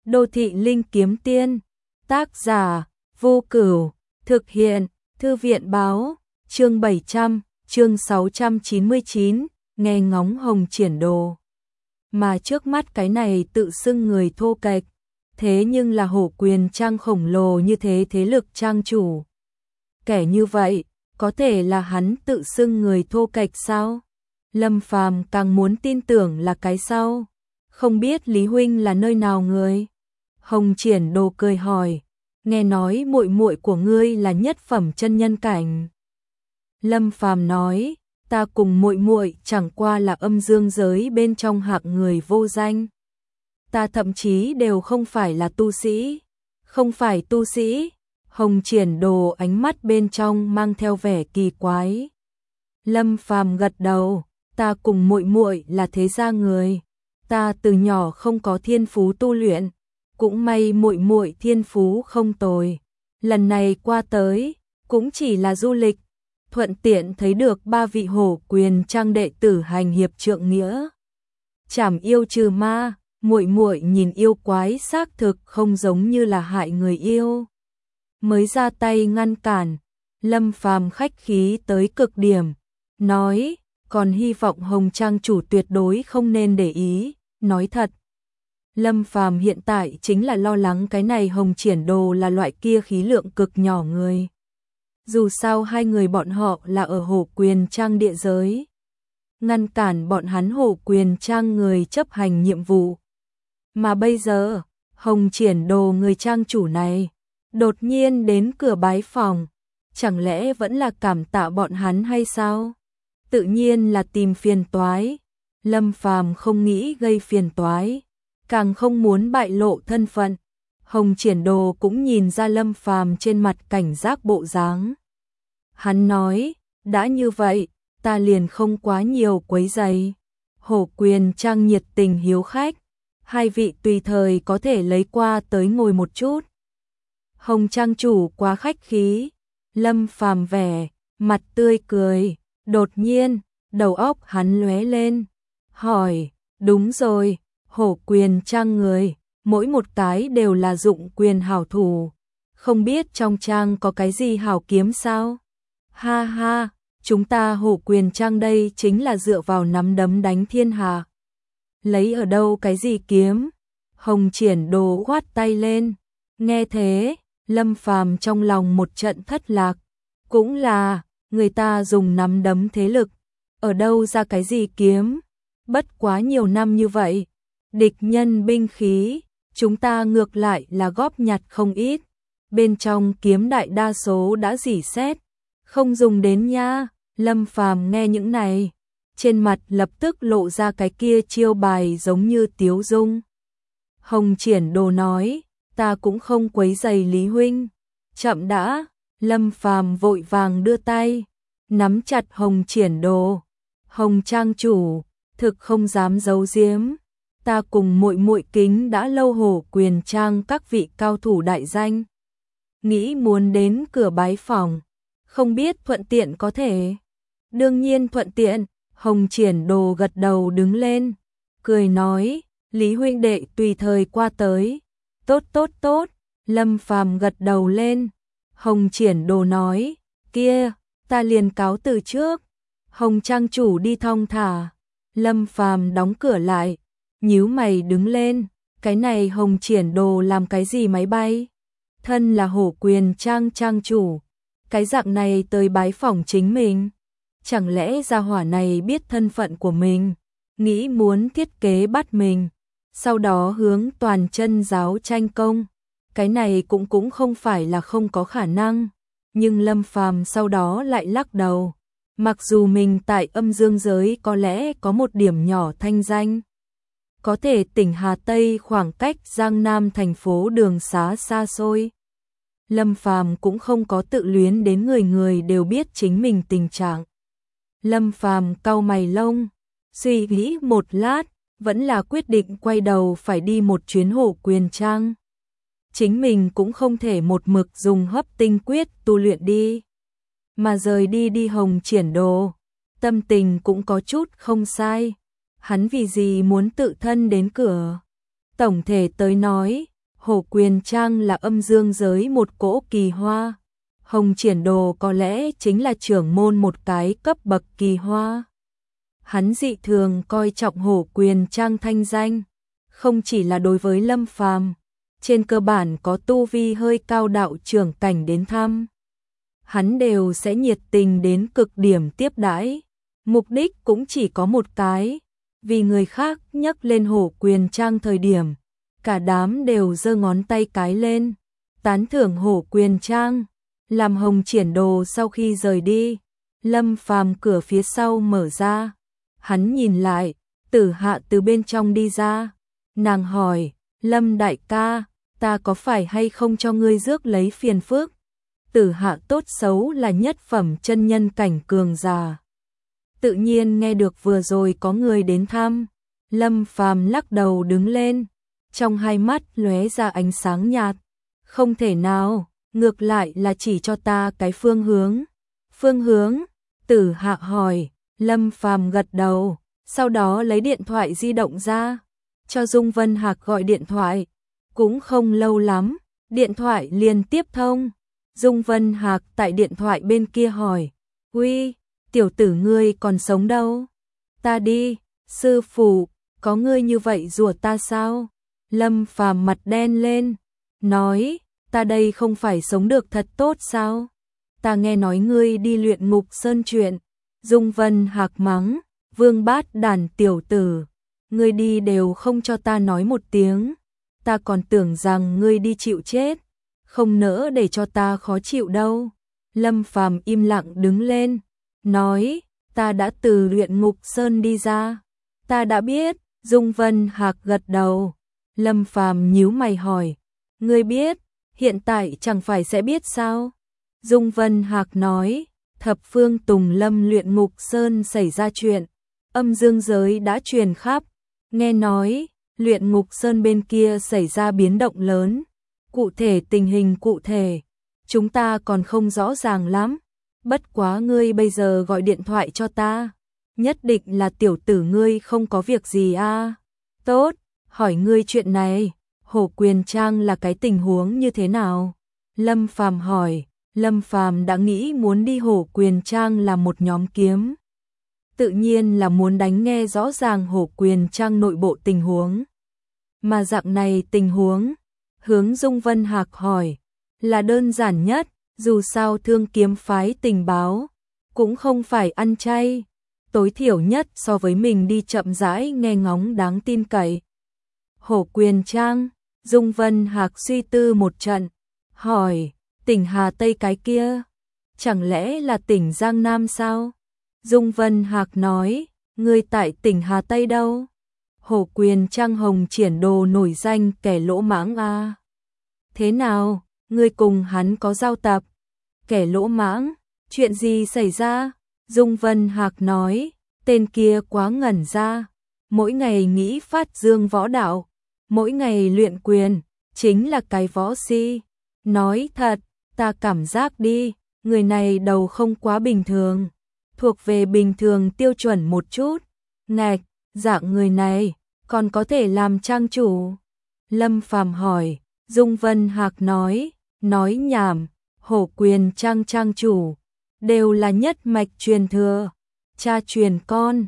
Đô thị linh kiếm tiên, tác giả, Vô Cửu, thực hiện, Thư viện báo, chương 700, chương 699, nghe ngóng hồng triển đồ. Mà trước mắt cái này tự xưng người thô kệch, thế nhưng là hổ quyền trang khổng lồ như thế thế lực trang chủ. Kẻ như vậy, có thể là hắn tự xưng người thô kệch sao? Lâm Phàm càng muốn tin tưởng là cái sau. Không biết Lý huynh là nơi nào người? Hồng Triển Đồ cười hỏi, nghe nói muội muội của ngươi là nhất phẩm chân nhân cảnh. Lâm Phàm nói, ta cùng muội muội chẳng qua là âm dương giới bên trong hạng người vô danh. Ta thậm chí đều không phải là tu sĩ. Không phải tu sĩ? Hồng Triển Đồ ánh mắt bên trong mang theo vẻ kỳ quái. Lâm Phàm gật đầu, ta cùng muội muội là thế gia người. Ta từ nhỏ không có thiên phú tu luyện, cũng may muội muội thiên phú không tồi. Lần này qua tới, cũng chỉ là du lịch, thuận tiện thấy được ba vị hổ quyền trang đệ tử hành hiệp trượng nghĩa. Trảm yêu trừ ma, muội muội nhìn yêu quái xác thực không giống như là hại người yêu. Mới ra tay ngăn cản, Lâm Phàm khách khí tới cực điểm, nói, còn hy vọng Hồng trang chủ tuyệt đối không nên để ý, nói thật. Lâm Phàm hiện tại chính là lo lắng cái này Hồng Triển Đồ là loại kia khí lượng cực nhỏ người. Dù sao hai người bọn họ là ở hổ quyền trang địa giới. Ngăn cản bọn hắn hổ quyền trang người chấp hành nhiệm vụ. Mà bây giờ, Hồng Triển Đồ người trang chủ này, đột nhiên đến cửa bái phòng. Chẳng lẽ vẫn là cảm tạ bọn hắn hay sao? Tự nhiên là tìm phiền toái. Lâm Phàm không nghĩ gây phiền toái, càng không muốn bại lộ thân phận. Hồng Triển Đồ cũng nhìn ra Lâm Phàm trên mặt cảnh giác bộ dáng. Hắn nói, đã như vậy, ta liền không quá nhiều quấy rầy. Hổ quyền trang nhiệt tình hiếu khách, hai vị tùy thời có thể lấy qua tới ngồi một chút. Hồng trang chủ quá khách khí. Lâm Phàm vẻ mặt tươi cười, đột nhiên, đầu óc hắn lóe lên, hỏi, đúng rồi, hổ quyền trang người, mỗi một cái đều là dụng quyền hảo thủ, không biết trong trang có cái gì hảo kiếm sao? Ha ha, chúng ta hổ quyền trang đây chính là dựa vào nắm đấm đánh thiên hạ. Lấy ở đâu cái gì kiếm? Hồng Triển Đồ khoát tay lên, nghe thế, Lâm Phàm trong lòng một trận thất lạc, cũng là, người ta dùng nắm đấm thế lực, ở đâu ra cái gì kiếm? Bất quá nhiều năm như vậy, địch nhân binh khí, chúng ta ngược lại là góp nhặt không ít, bên trong kiếm đại đa số đã rỉ sét, không dùng đến nha. Lâm Phàm nghe những này, trên mặt lập tức lộ ra cái kia chiêu bài giống như tiếu dung. Hồng Triển Đồ nói, ta cũng không quấy rầy Lý huynh. Chậm đã. Lâm Phàm vội vàng đưa tay, nắm chặt Hồng Triển Đồ. Hồng trang chủ, thực không dám giấu giếm, ta cùng muội muội kính đã lâu hổ quyền trang các vị cao thủ đại danh. Nghĩ muốn đến cửa bái phòng, không biết thuận tiện có thể. Đương nhiên thuận tiện. Hồng Triển Đồ gật đầu đứng lên, cười nói, Lý huynh đệ tùy thời qua tới. Tốt tốt tốt. Lâm Phàm gật đầu lên. Hồng Triển Đồ nói, kia, ta liền cáo từ trước. Hồng trang chủ đi thong thả. Lâm Phàm đóng cửa lại, nhíu mày đứng lên, cái này Hồng Triển Đồ làm cái gì máy bay? Thân là hổ quyền trang trang chủ, cái dạng này tới bái phỏng chính mình. Chẳng lẽ gia hỏa này biết thân phận của mình, nghĩ muốn thiết kế bắt mình, sau đó hướng toàn chân giáo tranh công. Cái này cũng không phải là không có khả năng, nhưng Lâm Phàm sau đó lại lắc đầu. Mặc dù mình tại âm dương giới có lẽ có một điểm nhỏ thanh danh, có thể tỉnh Hà Tây khoảng cách Giang Nam thành phố đường xá xa xôi, Lâm Phàm cũng không có tự luyến đến người người đều biết chính mình tình trạng. Lâm Phàm cau mày lông, suy nghĩ một lát, vẫn là quyết định quay đầu phải đi một chuyến hổ quyền trang. Chính mình cũng không thể một mực dùng hấp tinh quyết tu luyện đi, mà rời đi Hồng Triển Đồ. Tâm tình cũng có chút không sai. Hắn vì gì muốn tự thân đến cửa? Tổng thể tới nói, Hổ Quyền Trang là âm dương giới một cỗ kỳ hoa. Hồng Triển Đồ có lẽ chính là trưởng môn một cái cấp bậc kỳ hoa. Hắn dị thường coi trọng Hổ Quyền Trang thanh danh, không chỉ là đối với Lâm Phàm, trên cơ bản có tu vi hơi cao đạo trưởng cảnh đến thăm, hắn đều sẽ nhiệt tình đến cực điểm tiếp đãi. Mục đích cũng chỉ có một cái, vì người khác nhắc lên Hổ Quyền Trang thời điểm, cả đám đều giơ ngón tay cái lên, tán thưởng Hổ Quyền Trang. Làm Hồng Triển Đồ sau khi rời đi, Lâm Phàm cửa phía sau mở ra, hắn nhìn lại, Tử Hạ từ bên trong đi ra, nàng hỏi, Lâm đại ca, ta có phải hay không cho ngươi rước lấy phiền phức? Tử Hạ tốt xấu là nhất phẩm chân nhân cảnh cường giả, tự nhiên nghe được vừa rồi có người đến thăm. Lâm Phàm lắc đầu đứng lên, trong hai mắt lóe ra ánh sáng nhạt, không thể nào, ngược lại là chỉ cho ta cái phương hướng. Phương hướng? Tử Hạ hỏi. Lâm Phàm gật đầu, sau đó lấy điện thoại di động ra, cho Dung Vân Hạc gọi điện thoại. Cũng không lâu lắm, điện thoại liền tiếp thông. Dung Vân Hạc tại điện thoại bên kia hỏi, uy, tiểu tử ngươi còn sống đâu? Ta đi, sư phụ, có ngươi như vậy rủa ta sao? Lâm Phàm mặt đen lên, nói, ta đây không phải sống được thật tốt sao? Ta nghe nói ngươi đi luyện ngục sơn chuyện. Dung Vân Hạc mắng, vương bát đàn tiểu tử, ngươi đi đều không cho ta nói một tiếng, ta còn tưởng rằng ngươi đi chịu chết, không nỡ để cho ta khó chịu đâu. Lâm Phàm im lặng đứng lên, nói, ta đã từ luyện ngục sơn đi ra, ta đã biết. Dung Vân Hạc gật đầu. Lâm Phàm nhíu mày hỏi, ngươi biết, hiện tại chẳng phải sẽ biết sao? Dung Vân Hạc nói, thập phương Tùng Lâm luyện ngục sơn xảy ra chuyện, âm dương giới đã truyền khắp, nghe nói, luyện ngục sơn bên kia xảy ra biến động lớn, cụ thể tình hình cụ thể, chúng ta còn không rõ ràng lắm, bất quá ngươi bây giờ gọi điện thoại cho ta, nhất định là tiểu tử ngươi không có việc gì à? Tốt, hỏi ngươi chuyện này, Hổ Quyền Trang là cái tình huống như thế nào? Lâm Phàm hỏi. Lâm Phàm đã nghĩ muốn đi Hổ Quyền Trang là một nhóm kiếm, tự nhiên là muốn đánh nghe rõ ràng Hổ Quyền Trang nội bộ tình huống. Mà dạng này tình huống, hướng Dung Vân Hạc hỏi, là đơn giản nhất, dù sao Thương Kiếm phái tình báo, cũng không phải ăn chay, tối thiểu nhất so với mình đi chậm rãi nghe ngóng đáng tin cậy. Hổ Quyền Trang, Dung Vân Hạc suy tư một trận, hỏi, tỉnh Hà Tây cái kia, chẳng lẽ là tỉnh Giang Nam sao? Dung Vân Hạc nói, ngươi tại tỉnh Hà Tây đâu? Hổ Quyền Trang Hồng Triển Đồ nổi danh kẻ lỗ mãng à? Thế nào, ngươi cùng hắn có giao tập? Kẻ lỗ mãng, chuyện gì xảy ra? Dung Vân Hạc nói, tên kia quá ngẩn ra, mỗi ngày nghĩ phát dương võ đạo, mỗi ngày luyện quyền, chính là cái võ si. Nói thật, ta cảm giác đi, người này đầu không quá bình thường, thuộc về bình thường tiêu chuẩn một chút. Ngạch, dạng người này, còn có thể làm trang chủ? Lâm Phàm hỏi. Dung Vân Hạc nói nhảm, Hổ Quyền Trang trang chủ, đều là nhất mạch truyền thừa, cha truyền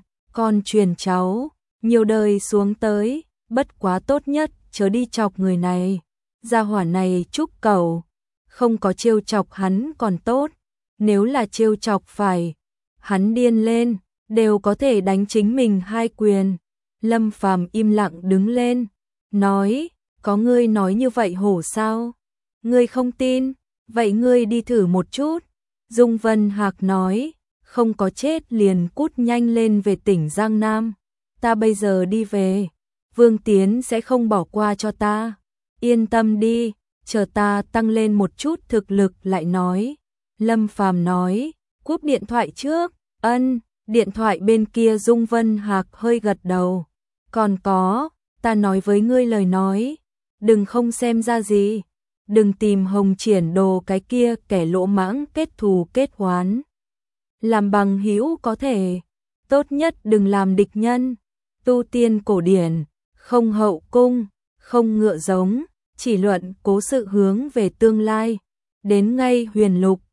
con truyền cháu, nhiều đời xuống tới, bất quá tốt nhất chớ đi chọc người này, gia hỏa này trúc cầu, không có trêu chọc hắn còn tốt, nếu là trêu chọc phải, hắn điên lên, đều có thể đánh chính mình hai quyền. Lâm Phàm im lặng đứng lên, nói, có ngươi nói như vậy hổ sao? Ngươi không tin, vậy ngươi đi thử một chút. Dung Vân Hạc nói, không có chết liền cút nhanh lên về tỉnh Giang Nam, ta bây giờ đi về, Vương Tiến sẽ không bỏ qua cho ta, yên tâm đi, chờ ta tăng lên một chút thực lực lại nói. Lâm Phàm nói, cúp điện thoại trước. Ân. Điện thoại bên kia Dung Vân Hạc hơi gật đầu. Còn có, ta nói với ngươi lời nói, đừng không xem ra gì, đừng tìm Hồng Triển Đồ cái kia kẻ lỗ mãng kết thù kết oán. Làm bằng hữu có thể, tốt nhất đừng làm địch nhân. Tu tiên cổ điển, không hậu cung, không ngựa giống, chỉ luận cố sự hướng về tương lai. Đến ngay huyền lục,